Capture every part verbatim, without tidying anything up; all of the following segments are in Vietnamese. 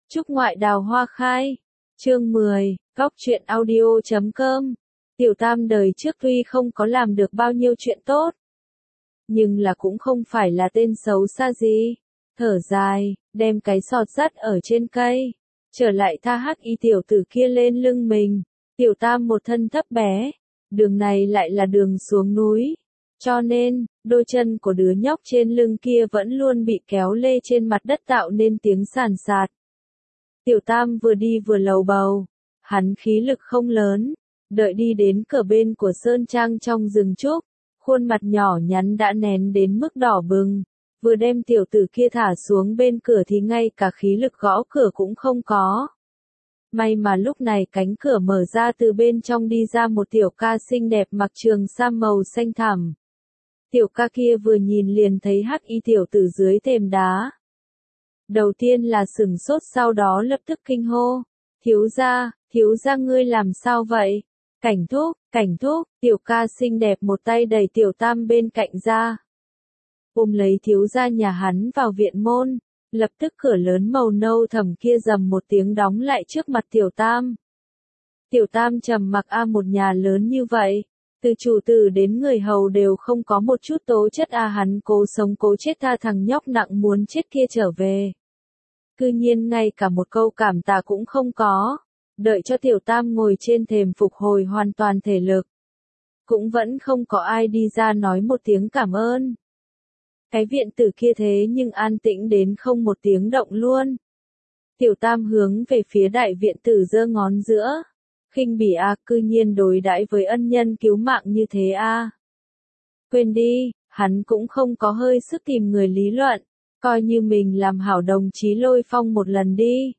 Chúc ngoại đào hoa khai. Chương mười, góc truyện audio chấm com. Tiểu Tam đời trước tuy không có làm được bao nhiêu chuyện tốt, nhưng là cũng không phải là tên xấu xa gì. Thở dài, đem cái sọt dắt ở trên cây, trở lại tha hắc y tiểu tử kia lên lưng mình. Tiểu Tam một thân thấp bé, đường này lại là đường xuống núi, cho nên, đôi chân của đứa nhóc trên lưng kia vẫn luôn bị kéo lê trên mặt đất tạo nên tiếng sàn sạt. Tiểu Tam vừa đi vừa lầu bầu, hắn khí lực không lớn, đợi đi đến cửa bên của sơn trang trong rừng trúc, khuôn mặt nhỏ nhắn đã nén đến mức đỏ bừng, vừa đem tiểu tử kia thả xuống bên cửa thì ngay cả khí lực gõ cửa cũng không có. May mà lúc này cánh cửa mở ra, từ bên trong đi ra một tiểu ca xinh đẹp mặc trường sam màu xanh thẳm. Tiểu ca kia vừa nhìn liền thấy hắc y tiểu tử dưới thềm đá. Đầu tiên là sửng sốt, sau đó lập tức kinh hô. Thiếu gia, thiếu gia ngươi làm sao vậy? Cảnh thúc, cảnh thúc, tiểu ca xinh đẹp một tay đẩy Tiểu Tam bên cạnh ra. Ôm lấy thiếu gia nhà hắn vào viện môn, lập tức cửa lớn màu nâu thẫm kia rầm một tiếng đóng lại trước mặt Tiểu Tam. Tiểu Tam trầm mặc, a một nhà lớn như vậy, từ chủ tử đến người hầu đều không có một chút tố chất, a hắn cố sống cố chết tha thằng nhóc nặng muốn chết kia trở về. Cư nhiên ngay cả một câu cảm tạ cũng không có, đợi cho Tiểu Tam ngồi trên thềm phục hồi hoàn toàn thể lực. Cũng vẫn không có ai đi ra nói một tiếng cảm ơn. Cái viện tử kia thế nhưng an tĩnh đến không một tiếng động luôn. Tiểu Tam hướng về phía đại viện tử giơ ngón giữa. Khinh bỉ a, cư nhiên đối đãi với ân nhân cứu mạng như thế a. Quên đi, hắn cũng không có hơi sức tìm người lý luận, coi như mình làm hảo đồng chí Lôi Phong một lần đi.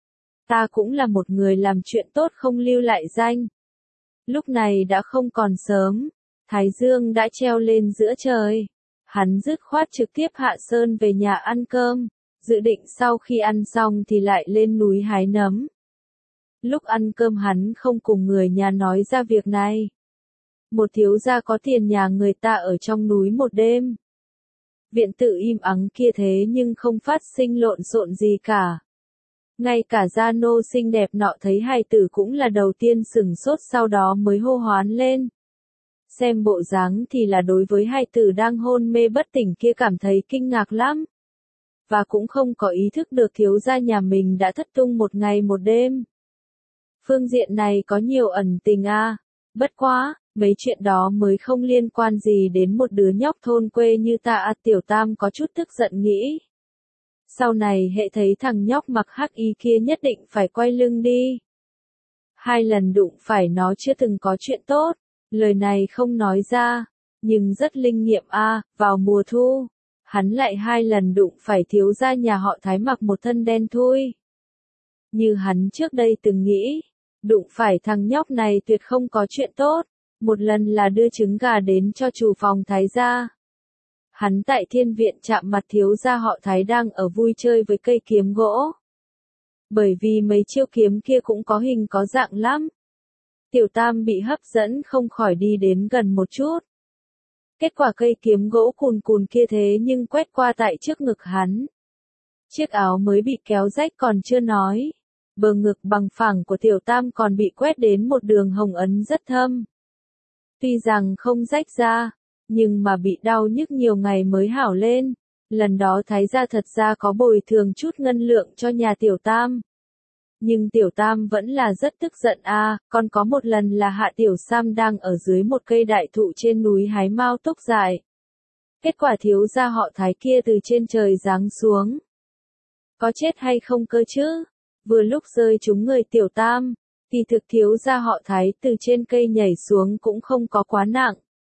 Ta cũng là một người làm chuyện tốt không lưu lại danh. Lúc này đã không còn sớm, thái dương đã treo lên giữa trời. Hắn dứt khoát trực tiếp hạ sơn về nhà ăn cơm, dự định sau khi ăn xong thì lại lên núi hái nấm. Lúc ăn cơm hắn không cùng người nhà nói ra việc này. Một thiếu gia có tiền nhà người ta ở trong núi một đêm. Viện tử im ắng kia thế nhưng không phát sinh lộn xộn gì cả. Ngay cả gia nô xinh đẹp nọ thấy hài tử cũng là đầu tiên sửng sốt, sau đó mới hô hoán lên. Xem bộ dáng thì là đối với hài tử đang hôn mê bất tỉnh kia cảm thấy kinh ngạc lắm. Và cũng không có ý thức được thiếu gia nhà mình đã thất tung một ngày một đêm. Phương diện này có nhiều ẩn tình a, à. Bất quá, mấy chuyện đó mới không liên quan gì đến một đứa nhóc thôn quê như ta a. Tiểu Tam có chút tức giận nghĩ. Sau này hệ thấy thằng nhóc mặc hắc y kia nhất định phải quay lưng đi. Hai lần đụng phải nó chưa từng có chuyện tốt, lời này không nói ra, nhưng rất linh nghiệm a. À. Vào mùa thu, hắn lại hai lần đụng phải thiếu gia nhà họ Thái mặc một thân đen thui. Như hắn trước đây từng nghĩ, đụng phải thằng nhóc này tuyệt không có chuyện tốt. Một lần là đưa trứng gà đến cho chủ phòng Thái gia. Hắn tại thiên viện chạm mặt thiếu gia họ Thái đang ở vui chơi với cây kiếm gỗ. Bởi vì mấy chiêu kiếm kia cũng có hình có dạng lắm. Tiểu Tam bị hấp dẫn không khỏi đi đến gần một chút. Kết quả cây kiếm gỗ cùn cùn kia thế nhưng quét qua tại trước ngực hắn. Chiếc áo mới bị kéo rách còn chưa nói. Bờ ngực bằng phẳng của Tiểu Tam còn bị quét đến một đường hồng ấn rất thâm. Tuy rằng không rách ra, nhưng mà bị đau nhức nhiều ngày mới hảo lên. Lần đó Thái gia thật ra có bồi thường chút ngân lượng cho nhà Tiểu Tam. Nhưng Tiểu Tam vẫn là rất tức giận a. À, còn có một lần là Hạ Tiểu Sam đang ở dưới một cây đại thụ trên núi hái mao túc dại. Kết quả thiếu gia họ Thái kia từ trên trời giáng xuống. Có chết hay không cơ chứ? Vừa lúc rơi trúng người Tiểu Tam, thì thực thiếu gia họ Thái từ trên cây nhảy xuống cũng không có quá nặng.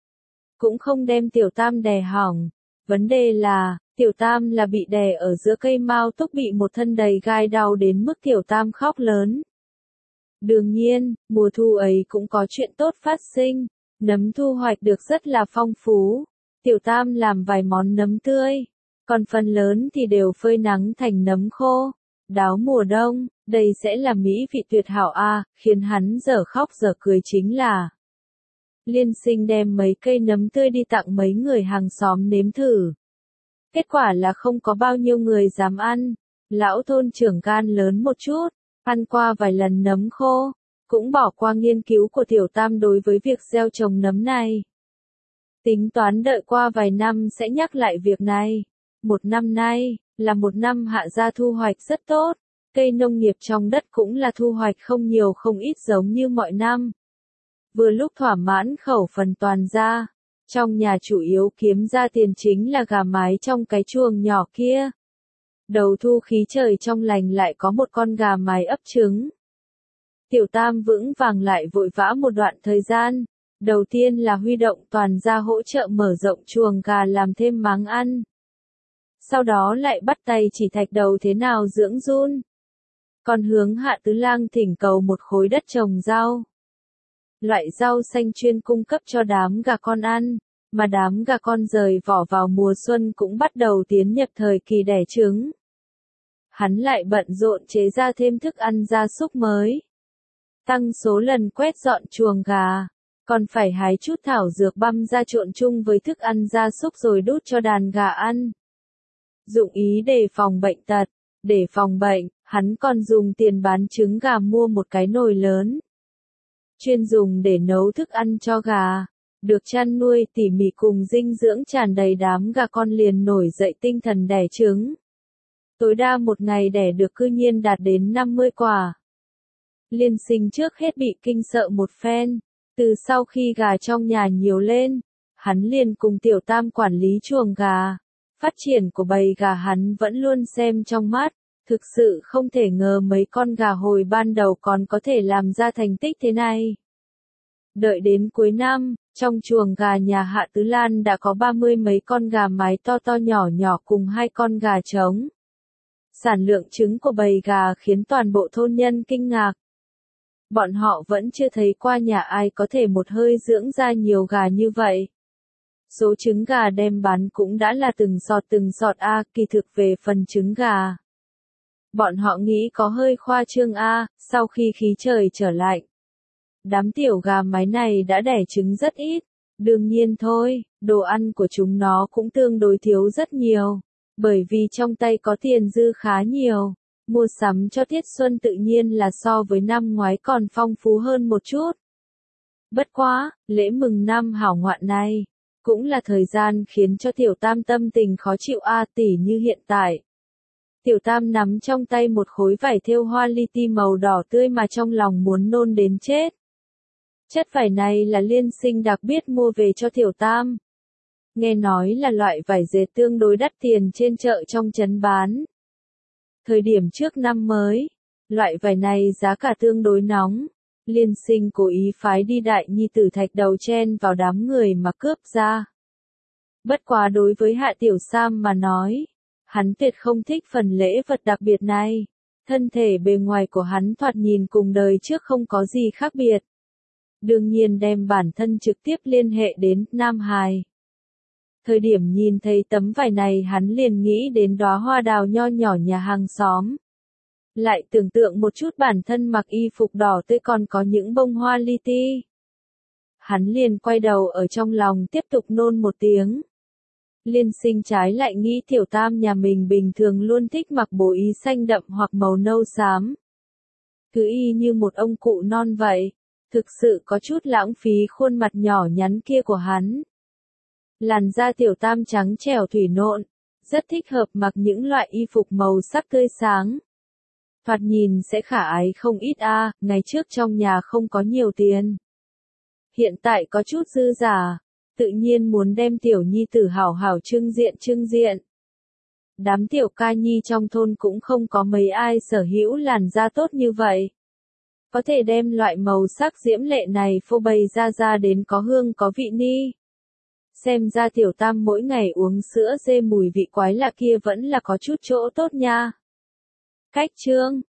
Cũng không đem Tiểu Tam đè hỏng. Vấn đề là, Tiểu Tam là bị đè ở giữa cây mao túc, bị một thân đầy gai đau đến mức Tiểu Tam khóc lớn. Đương nhiên, mùa thu ấy cũng có chuyện tốt phát sinh. Nấm thu hoạch được rất là phong phú. Tiểu Tam làm vài món nấm tươi. Còn phần lớn thì đều phơi nắng thành nấm khô. Đáo mùa đông, đây sẽ là mỹ vị tuyệt hảo a. À, khiến hắn dở khóc dở cười chính là Liên Sinh đem mấy cây nấm tươi đi tặng mấy người hàng xóm nếm thử. Kết quả là không có bao nhiêu người dám ăn. Lão thôn trưởng gan lớn một chút, ăn qua vài lần nấm khô, cũng bỏ qua nghiên cứu của tiểu tam đối với việc gieo trồng nấm này. Tính toán đợi qua vài năm sẽ nhắc lại việc này. Một năm nay, là một năm hạ gia thu hoạch rất tốt, cây nông nghiệp trong đất cũng là thu hoạch không nhiều không ít giống như mọi năm. Vừa lúc thỏa mãn khẩu phần toàn gia, trong nhà chủ yếu kiếm ra tiền chính là gà mái trong cái chuồng nhỏ kia. Đầu thu khí trời trong lành lại có một con gà mái ấp trứng. Tiểu tam vững vàng lại vội vã một đoạn thời gian. Đầu tiên là huy động toàn gia hỗ trợ mở rộng chuồng gà làm thêm máng ăn. Sau đó lại bắt tay chỉ thạch đầu thế nào dưỡng giun. Còn hướng Hạ Tứ Lang thỉnh cầu một khối đất trồng rau. Loại rau xanh chuyên cung cấp cho đám gà con ăn, mà đám gà con rời vỏ vào mùa xuân cũng bắt đầu tiến nhập thời kỳ đẻ trứng. Hắn lại bận rộn chế ra thêm thức ăn gia súc mới. Tăng số lần quét dọn chuồng gà, còn phải hái chút thảo dược băm ra trộn chung với thức ăn gia súc rồi đút cho đàn gà ăn. Dụng ý đề phòng bệnh tật, để phòng bệnh, hắn còn dùng tiền bán trứng gà mua một cái nồi lớn. Chuyên dùng để nấu thức ăn cho gà, được chăn nuôi tỉ mỉ cùng dinh dưỡng tràn đầy đám gà con liền nổi dậy tinh thần đẻ trứng. Tối đa một ngày đẻ được cư nhiên đạt đến năm mươi quả. Liên Sinh trước hết bị kinh sợ một phen, từ sau khi gà trong nhà nhiều lên, hắn liền cùng tiểu tam quản lý chuồng gà. Phát triển của bầy gà hắn vẫn luôn xem trong mắt, thực sự không thể ngờ mấy con gà hồi ban đầu còn có thể làm ra thành tích thế này. Đợi đến cuối năm, trong chuồng gà nhà Hạ Tứ Lan đã có ba mươi mấy con gà mái to to nhỏ nhỏ cùng hai con gà trống. Sản lượng trứng của bầy gà khiến toàn bộ thôn nhân kinh ngạc. Bọn họ vẫn chưa thấy qua nhà ai có thể một hơi dưỡng ra nhiều gà như vậy. Số trứng gà đem bán cũng đã là từng giọt từng giọt a, kỳ thực về phần trứng gà. Bọn họ nghĩ có hơi khoa trương a, sau khi khí trời trở lạnh. Đám tiểu gà mái này đã đẻ trứng rất ít, đương nhiên thôi, đồ ăn của chúng nó cũng tương đối thiếu rất nhiều, bởi vì trong tay có tiền dư khá nhiều, mua sắm cho Tiết Xuân tự nhiên là so với năm ngoái còn phong phú hơn một chút. Bất quá, lễ mừng năm hảo ngoạn này, cũng là thời gian khiến cho tiểu tam tâm tình khó chịu a, tỉ như hiện tại. Tiểu tam nắm trong tay một khối vải thêu hoa li ti màu đỏ tươi mà trong lòng muốn nôn đến chết. Chất vải này là Liên Sinh đặc biệt mua về cho tiểu tam. Nghe nói là loại vải dệt tương đối đắt tiền trên chợ trong trấn bán. Thời điểm trước năm mới, loại vải này giá cả tương đối nóng. Liên Sinh cố ý phái đi đại nhi tử thạch đầu chen vào đám người mà cướp ra. Bất quá đối với Hạ Tiểu Sam mà nói, hắn tuyệt không thích phần lễ vật đặc biệt này. Thân thể bề ngoài của hắn thoạt nhìn cùng đời trước không có gì khác biệt. Đương nhiên đem bản thân trực tiếp liên hệ đến Nam Hải. Thời điểm nhìn thấy tấm vải này hắn liền nghĩ đến đóa hoa đào nho nhỏ nhà hàng xóm. Lại tưởng tượng một chút bản thân mặc y phục đỏ tươi còn có những bông hoa li ti. Hắn liền quay đầu ở trong lòng tiếp tục nôn một tiếng. Liên Sinh trái lại nghĩ tiểu tam nhà mình bình thường luôn thích mặc bộ y xanh đậm hoặc màu nâu xám. Cứ y như một ông cụ non vậy, thực sự có chút lãng phí khuôn mặt nhỏ nhắn kia của hắn. Làn da tiểu tam trắng trẻo thủy nộn, rất thích hợp mặc những loại y phục màu sắc tươi sáng. Thoạt nhìn sẽ khả ái không ít a, ngày trước trong nhà không có nhiều tiền. Hiện tại có chút dư giả, tự nhiên muốn đem tiểu nhi tử hảo hảo trưng diện trưng diện. Đám tiểu ca nhi trong thôn cũng không có mấy ai sở hữu làn da tốt như vậy. Có thể đem loại màu sắc diễm lệ này phô bày ra ra đến có hương có vị ni. Xem ra tiểu tam mỗi ngày uống sữa dê mùi vị quái lạ kia vẫn là có chút chỗ tốt nha. Cách chương